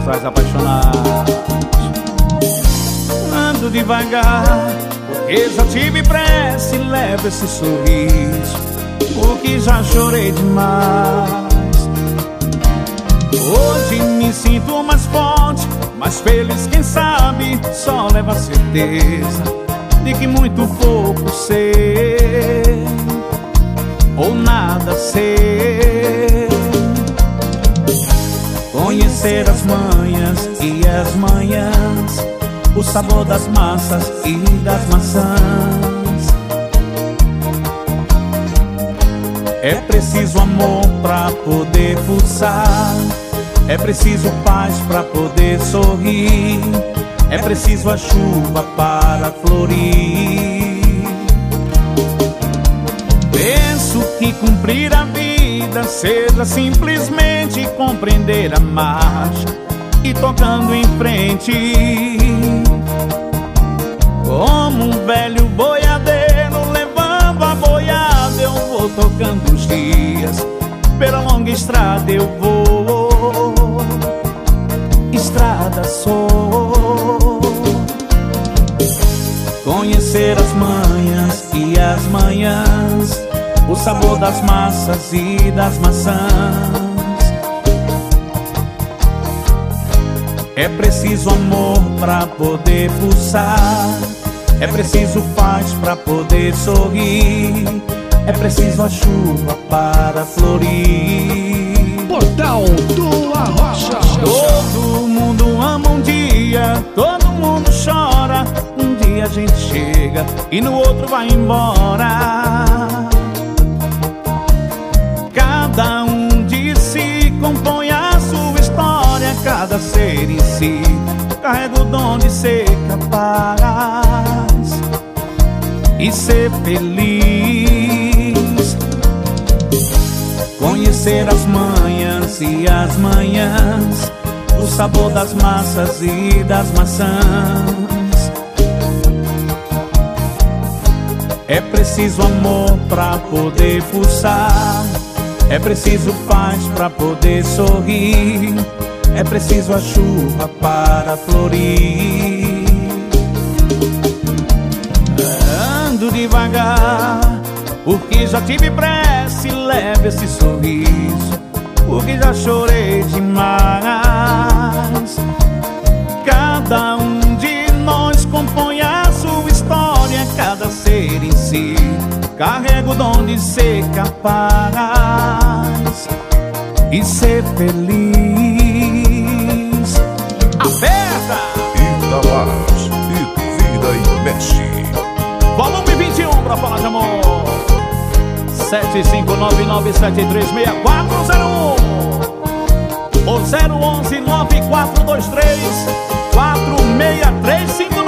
casais apaixonados. Ando devagar, porque já tive pressa, e levo esse sorriso, porque já chorei demais. Hoje me sinto mais forte, mais feliz, quem sabe só leva a certeza de que muito pouco sei, ou nada sei. Conhecer as manhas e as manhãs, o sabor das massas e das maçãs. É preciso amor pra poder pulsar, é preciso paz pra poder sorrir, é preciso a chuva para florir. Penso que cumprir a vida seja simplesmente compreender a marcha e tocando em frente. Como um velho boiadeiro levando a boiada, eu vou tocando os dias, pela longa estrada eu vou, estrada sou. Conhecer as manhas e as manhãs, o sabor das massas e das maçãs. É preciso amor pra poder pulsar, é preciso paz pra poder sorrir, é preciso a chuva para florir. Portal do Arrocha. Todo mundo ama um dia, todo mundo chora. Um dia a gente chega e no outro vai embora. Cada um de si compõe a sua história, cada ser em si carrega o dom de ser capaz e ser feliz. Conhecer as manhas e as manhãs, o sabor das massas e das maçãs. É preciso amor pra poder pulsar, é preciso paz pra poder sorrir, é preciso a chuva para florir. Ando devagar, porque já tive pressa, e levo esse sorriso, porque já chorei demais. Cada um de nós compõe a sua história, cada ser em si carrega o dom de ser capaz e ser feliz. Aperta! Itamars e Vida e Mexe. Volume 21 pra falar de amor. 7599736401 ou 0119423 46351.